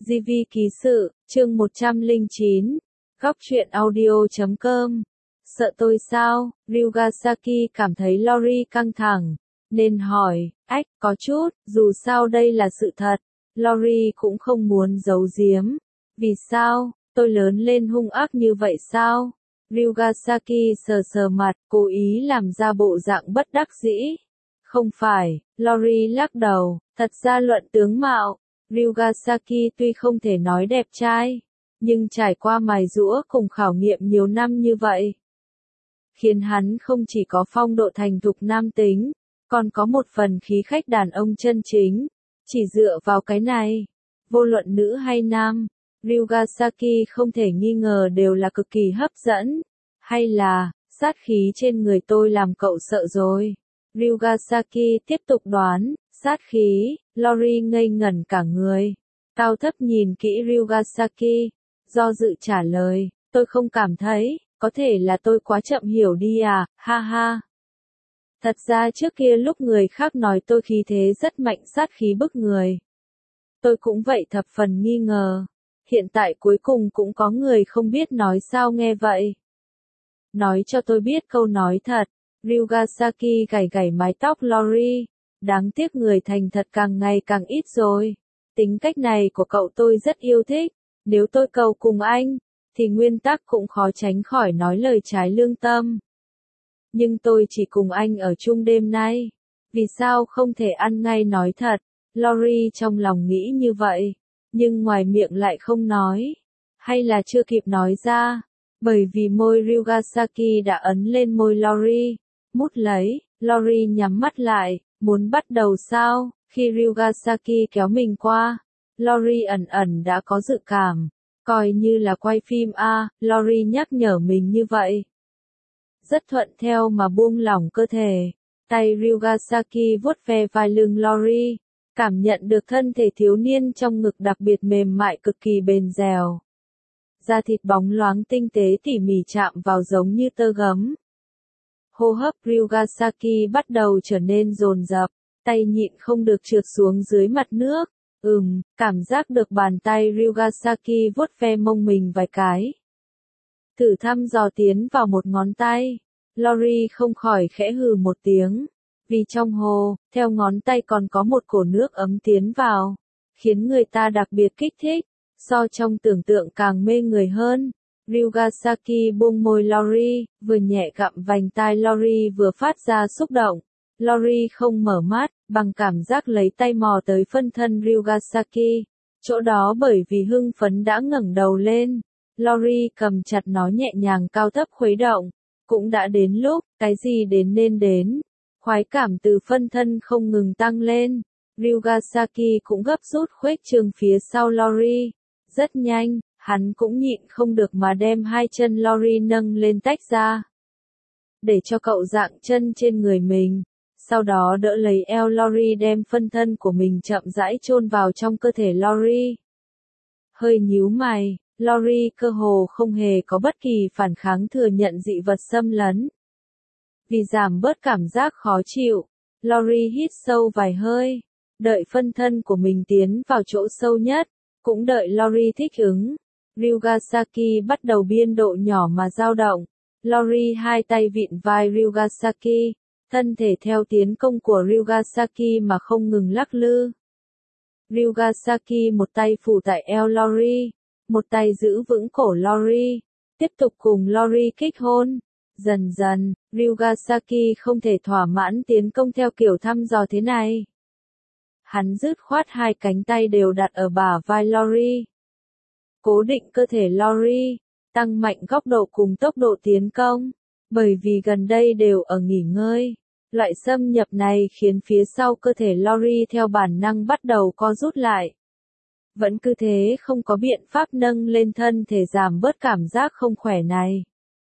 GV ký sự, chương 109, góc truyện audio.com. Sợ tôi sao? Ryugasaki cảm thấy Lori căng thẳng, nên hỏi, ách, có chút, dù sao đây là sự thật. Lori cũng không muốn giấu giếm. Vì sao? Tôi lớn lên hung ác như vậy sao? Ryugasaki sờ sờ mặt, cố ý làm ra bộ dạng bất đắc dĩ. Không phải, Lori lắc đầu, thật ra luận tướng mạo, Ryugasaki tuy không thể nói đẹp trai, nhưng trải qua mài giũa cùng khảo nghiệm nhiều năm như vậy, khiến hắn không chỉ có phong độ thành thục nam tính, còn có một phần khí khách đàn ông chân chính. Chỉ dựa vào cái này, vô luận nữ hay nam, Ryugasaki không thể nghi ngờ đều là cực kỳ hấp dẫn. Hay là, sát khí trên người tôi làm cậu sợ rồi? Ryugasaki tiếp tục đoán, sát khí. Lori ngây ngẩn cả người. Cao thấp nhìn kỹ Ryugasaki, do dự trả lời, tôi không cảm thấy, có thể là tôi quá chậm hiểu đi à, ha ha. Thật ra trước kia lúc người khác nói tôi khí thế rất mạnh, sát khí bức người, tôi cũng vậy thập phần nghi ngờ. Hiện tại cuối cùng cũng có người không biết nói sao nghe vậy. Nói cho tôi biết câu nói thật. Ryugasaki gảy gảy mái tóc Lori. Đáng tiếc người thành thật càng ngày càng ít rồi. Tính cách này của cậu tôi rất yêu thích. Nếu tôi cầu cùng anh, thì nguyên tắc cũng khó tránh khỏi nói lời trái lương tâm. Nhưng tôi chỉ cùng anh ở chung đêm nay. Vì sao không thể ăn ngay nói thật? Lori trong lòng nghĩ như vậy, nhưng ngoài miệng lại không nói. Hay là chưa kịp nói ra, bởi vì môi Ryugasaki đã ấn lên môi Lori. Mút lấy, Lori nhắm mắt lại, muốn bắt đầu sao? Khi Ryugasaki kéo mình qua, Lori ẩn ẩn đã có dự cảm, coi như là quay phim a, Lori nhắc nhở mình như vậy. Rất thuận theo mà buông lỏng cơ thể, tay Ryugasaki vuốt ve vai lưng Lori, cảm nhận được thân thể thiếu niên trong ngực đặc biệt mềm mại cực kỳ bền dẻo. Da thịt bóng loáng tinh tế tỉ mỉ chạm vào giống như tơ gấm. Hô hấp Ryugasaki bắt đầu trở nên dồn dập, tay nhịn không được trượt xuống dưới mặt nước. Cảm giác được bàn tay Ryugasaki vuốt ve mông mình vài cái. Thử thăm dò tiến vào một ngón tay. Lori không khỏi khẽ hừ một tiếng. Vì trong hồ, theo ngón tay còn có một cổ nước ấm tiến vào, khiến người ta đặc biệt kích thích, so trong tưởng tượng càng mê người hơn. Ryugasaki buông môi Lori, vừa nhẹ gặm vành tai Lori vừa phát ra xúc động. Lori không mở mắt, bằng cảm giác lấy tay mò tới phân thân Ryugasaki. Chỗ đó bởi vì hưng phấn đã ngẩng đầu lên. Lori cầm chặt nó nhẹ nhàng cao thấp khuấy động. Cũng đã đến lúc, cái gì đến nên đến. Khoái cảm từ phân thân không ngừng tăng lên. Ryugasaki cũng gấp rút khuếch trương phía sau Lori. Rất nhanh, hắn cũng nhịn không được mà đem hai chân Lori nâng lên tách ra. Để cho cậu dạng chân trên người mình. Sau đó đỡ lấy eo Lori, đem phân thân của mình chậm rãi chôn vào trong cơ thể Lori. Hơi nhíu mày, Lori cơ hồ không hề có bất kỳ phản kháng thừa nhận dị vật xâm lấn. Vì giảm bớt cảm giác khó chịu, Lori hít sâu vài hơi, đợi phân thân của mình tiến vào chỗ sâu nhất, cũng đợi Lori thích ứng. Ryugasaki bắt đầu biên độ nhỏ mà dao động. Lori hai tay vịn vai Ryugasaki, thân thể theo tiến công của Ryugasaki mà không ngừng lắc lư. Ryugasaki một tay phủ tại eo Lori, một tay giữ vững cổ Lori, tiếp tục cùng Lori kích hôn. Dần dần, Ryugasaki không thể thỏa mãn tiến công theo kiểu thăm dò thế này. Hắn dứt khoát hai cánh tay đều đặt ở bả vai Lori, cố định cơ thể Lori, tăng mạnh góc độ cùng tốc độ tiến công. Bởi vì gần đây đều ở nghỉ ngơi, loại xâm nhập này khiến phía sau cơ thể Lori theo bản năng bắt đầu co rút lại. Vẫn cứ thế không có biện pháp nâng lên thân thể giảm bớt cảm giác không khỏe này.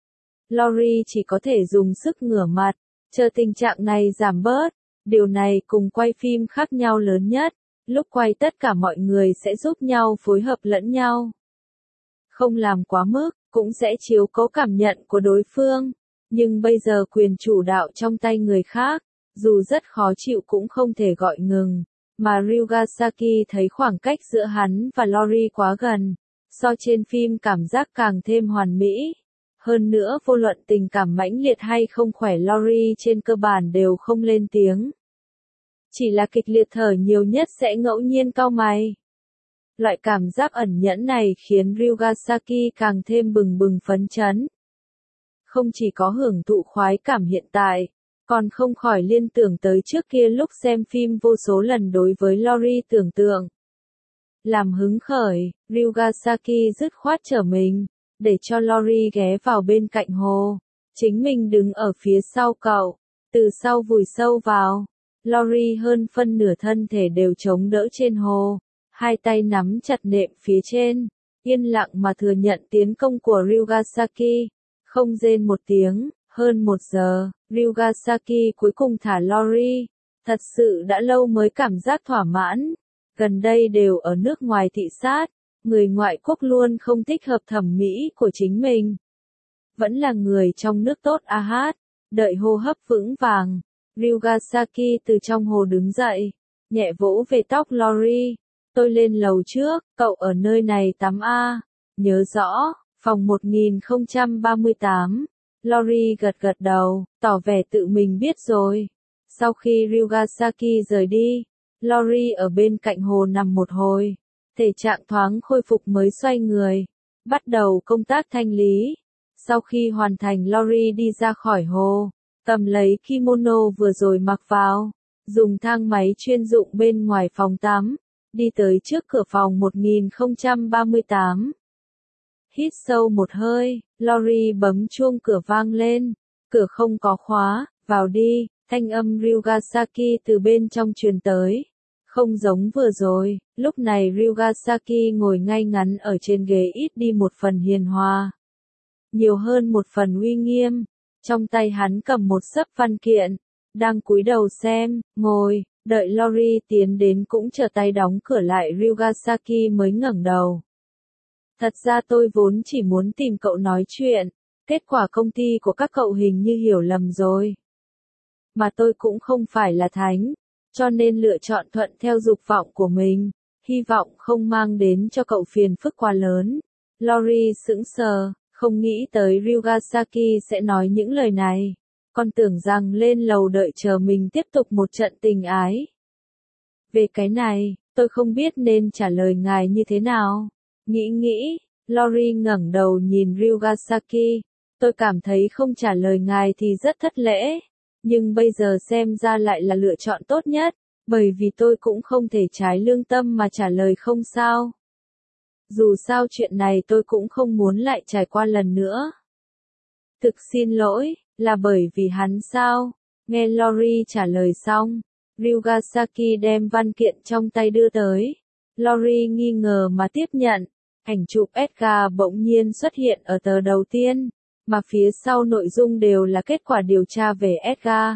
Lori chỉ có thể dùng sức ngửa mặt, chờ tình trạng này giảm bớt. Điều này cùng quay phim khác nhau lớn nhất. Lúc quay tất cả mọi người sẽ giúp nhau phối hợp lẫn nhau. Không làm quá mức, cũng sẽ chiếu cố cảm nhận của đối phương. Nhưng bây giờ quyền chủ đạo trong tay người khác, dù rất khó chịu cũng không thể gọi ngừng. Mà Ryugasaki thấy khoảng cách giữa hắn và Lori quá gần, so trên phim cảm giác càng thêm hoàn mỹ. Hơn nữa vô luận tình cảm mãnh liệt hay không khỏe Lori trên cơ bản đều không lên tiếng. Chỉ là kịch liệt thở nhiều nhất sẽ ngẫu nhiên cau mày. Loại cảm giác ẩn nhẫn này khiến Ryugasaki càng thêm bừng bừng phấn chấn. Không chỉ có hưởng thụ khoái cảm hiện tại, còn không khỏi liên tưởng tới trước kia lúc xem phim vô số lần đối với Lori tưởng tượng. Làm hứng khởi, Ryugasaki dứt khoát trở mình, để cho Lori ghé vào bên cạnh hồ. Chính mình đứng ở phía sau cậu, từ sau vùi sâu vào. Lori hơn phân nửa thân thể đều chống đỡ trên hồ, hai tay nắm chặt nệm phía trên, yên lặng mà thừa nhận tiến công của Ryugasaki, không rên một tiếng. Hơn 1 giờ, Ryugasaki cuối cùng thả Lori, thật sự đã lâu mới cảm giác thỏa mãn. Gần đây đều ở nước ngoài thị sát, người ngoại quốc luôn không thích hợp thẩm mỹ của chính mình. Vẫn là người trong nước tốt a hát, đợi hô hấp vững vàng. Ryugasaki từ trong hồ đứng dậy, nhẹ vỗ về tóc Lori. Tôi lên lầu trước, cậu ở nơi này tắm a. Nhớ rõ, phòng 1038. Lori gật gật đầu, tỏ vẻ tự mình biết rồi. Sau khi Ryugasaki rời đi, Lori ở bên cạnh hồ nằm một hồi, thể trạng thoáng khôi phục mới xoay người, bắt đầu công tác thanh lý. Sau khi hoàn thành Lori đi ra khỏi hồ, cầm lấy kimono vừa rồi mặc vào, dùng thang máy chuyên dụng bên ngoài phòng tắm, đi tới trước cửa phòng 1038. Hít sâu một hơi, Lori bấm chuông cửa vang lên, cửa không có khóa, vào đi, thanh âm Ryugasaki từ bên trong truyền tới. Không giống vừa rồi, lúc này Ryugasaki ngồi ngay ngắn ở trên ghế ít đi một phần hiền hòa. Nhiều hơn một phần uy nghiêm, trong tay hắn cầm một xấp văn kiện, đang cúi đầu xem, ngồi, đợi Lori tiến đến cũng trở tay đóng cửa lại Ryugasaki mới ngẩng đầu. Thật ra tôi vốn chỉ muốn tìm cậu nói chuyện, kết quả công ty của các cậu hình như hiểu lầm rồi. Mà tôi cũng không phải là thánh, cho nên lựa chọn thuận theo dục vọng của mình, hy vọng không mang đến cho cậu phiền phức quá lớn. Lori sững sờ, không nghĩ tới Ryugasaki sẽ nói những lời này, còn tưởng rằng lên lầu đợi chờ mình tiếp tục một trận tình ái. Về cái này, tôi không biết nên trả lời ngài như thế nào. Nghĩ, Lori ngẩng đầu nhìn Ryugasaki, tôi cảm thấy không trả lời ngài thì rất thất lễ, nhưng bây giờ xem ra lại là lựa chọn tốt nhất, bởi vì tôi cũng không thể trái lương tâm mà trả lời không sao. Dù sao chuyện này tôi cũng không muốn lại trải qua lần nữa. Thực xin lỗi, là bởi vì hắn sao? Nghe Lori trả lời xong, Ryugasaki đem văn kiện trong tay đưa tới. Lori nghi ngờ mà tiếp nhận. Ảnh chụp Edgar bỗng nhiên xuất hiện ở tờ đầu tiên, mà phía sau nội dung đều là kết quả điều tra về Edgar.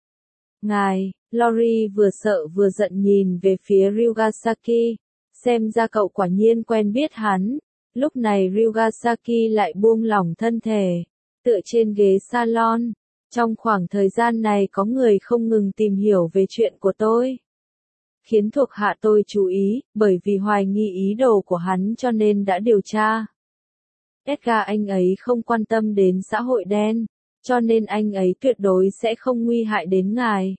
Ngài, Lori vừa sợ vừa giận nhìn về phía Ryugasaki, xem ra cậu quả nhiên quen biết hắn. Lúc này Ryugasaki lại buông lỏng thân thể, tựa trên ghế salon. Trong khoảng thời gian này có người không ngừng tìm hiểu về chuyện của tôi, khiến thuộc hạ tôi chú ý, bởi vì hoài nghi ý đồ của hắn cho nên đã điều tra. Edgar anh ấy không quan tâm đến xã hội đen, cho nên anh ấy tuyệt đối sẽ không nguy hại đến ngài.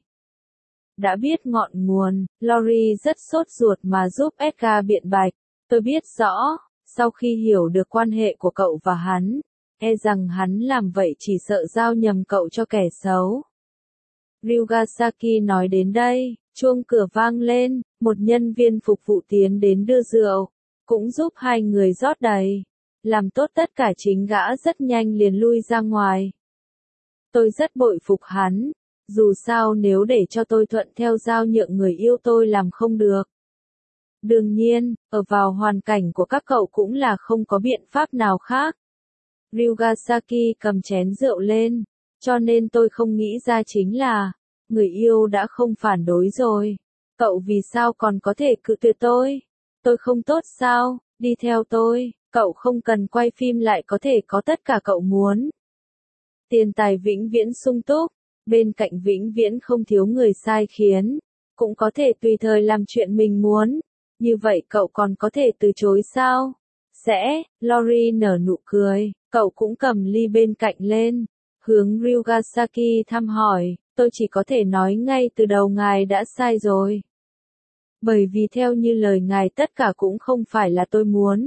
Đã biết ngọn nguồn, Lori rất sốt ruột mà giúp Edgar biện bạch. Tôi biết rõ, sau khi hiểu được quan hệ của cậu và hắn, e rằng hắn làm vậy chỉ sợ giao nhầm cậu cho kẻ xấu. Ryugasaki nói đến đây, chuông cửa vang lên, một nhân viên phục vụ tiến đến đưa rượu, cũng giúp hai người rót đầy. Làm tốt tất cả chính gã rất nhanh liền lui ra ngoài. Tôi rất bội phục hắn, dù sao nếu để cho tôi thuận theo giao nhượng người yêu tôi làm không được. Đương nhiên, ở vào hoàn cảnh của các cậu cũng là không có biện pháp nào khác. Ryugasaki cầm chén rượu lên, cho nên tôi không nghĩ ra chính là, người yêu đã không phản đối rồi. Cậu vì sao còn có thể cự tuyệt tôi? Tôi không tốt sao? Đi theo tôi, cậu không cần quay phim lại có thể có tất cả cậu muốn. Tiền tài vĩnh viễn sung túc, bên cạnh vĩnh viễn không thiếu người sai khiến. cũng có thể tùy thời làm chuyện mình muốn. Như vậy cậu còn có thể từ chối sao? Sẽ, Lori nở nụ cười, cậu cũng cầm ly bên cạnh lên. Hướng Ryugasaki thăm hỏi, tôi chỉ có thể nói ngay từ đầu ngài đã sai rồi. Bởi vì theo như lời ngài tất cả cũng không phải là tôi muốn.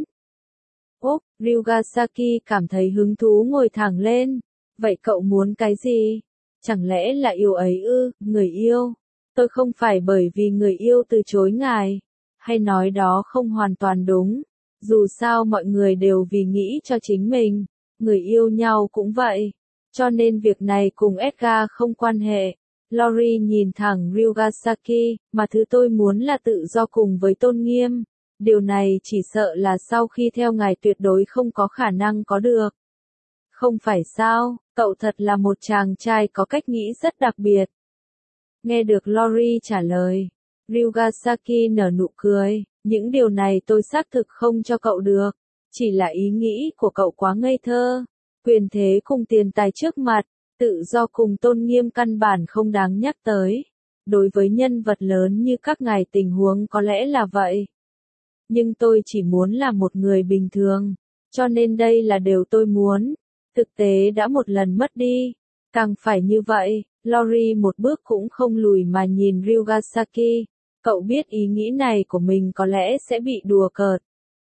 Ốc, Ryugasaki cảm thấy hứng thú ngồi thẳng lên. Vậy cậu muốn cái gì? Chẳng lẽ là yêu ấy ư, người yêu? Tôi không phải bởi vì người yêu từ chối ngài. Hay nói đó không hoàn toàn đúng. Dù sao mọi người đều vì nghĩ cho chính mình. Người yêu nhau cũng vậy. Cho nên việc này cùng Edgar không quan hệ. Lori nhìn thẳng Ryugasaki, mà thứ tôi muốn là tự do cùng với tôn nghiêm. Điều này chỉ sợ là sau khi theo ngài tuyệt đối không có khả năng có được. Không phải sao, cậu thật là một chàng trai có cách nghĩ rất đặc biệt. Nghe được Lori trả lời, Ryugasaki nở nụ cười, những điều này tôi xác thực không cho cậu được. Chỉ là ý nghĩ của cậu quá ngây thơ. Quyền thế cùng tiền tài trước mặt, tự do cùng tôn nghiêm căn bản không đáng nhắc tới. Đối với nhân vật lớn như các ngài tình huống có lẽ là vậy. Nhưng tôi chỉ muốn là một người bình thường, cho nên đây là điều tôi muốn. Thực tế đã một lần mất đi, càng phải như vậy. Lori một bước cũng không lùi mà nhìn Ryugasaki. Cậu biết ý nghĩ này của mình có lẽ sẽ bị đùa cợt.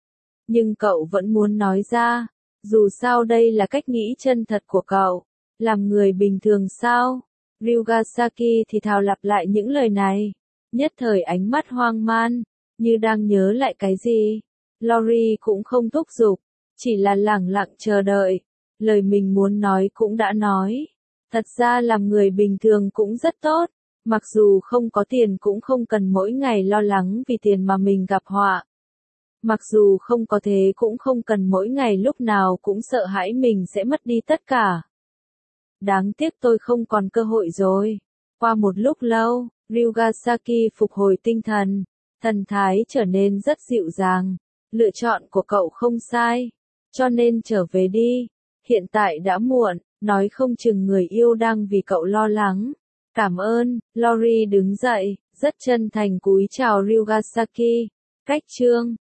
Nhưng cậu vẫn muốn nói ra. Dù sao đây là cách nghĩ chân thật của cậu. Làm người bình thường sao? Ryugasaki thì thào lặp lại những lời này. Nhất thời ánh mắt hoang man, như đang nhớ lại cái gì. Lori cũng không thúc giục, chỉ là lẳng lặng chờ đợi. Lời mình muốn nói cũng đã nói. Thật ra làm người bình thường cũng rất tốt. Mặc dù không có tiền cũng không cần mỗi ngày lo lắng vì tiền mà mình gặp họa. Mặc dù không có thế cũng không cần mỗi ngày lúc nào cũng sợ hãi mình sẽ mất đi tất cả. Đáng tiếc tôi không còn cơ hội rồi. Qua một lúc lâu, Ryugasaki phục hồi tinh thần. Thần thái trở nên rất dịu dàng. Lựa chọn của cậu không sai. Cho nên trở về đi. Hiện tại đã muộn, nói không chừng người yêu đang vì cậu lo lắng. Cảm ơn, Lori đứng dậy, rất chân thành cúi chào Ryugasaki. Cách chương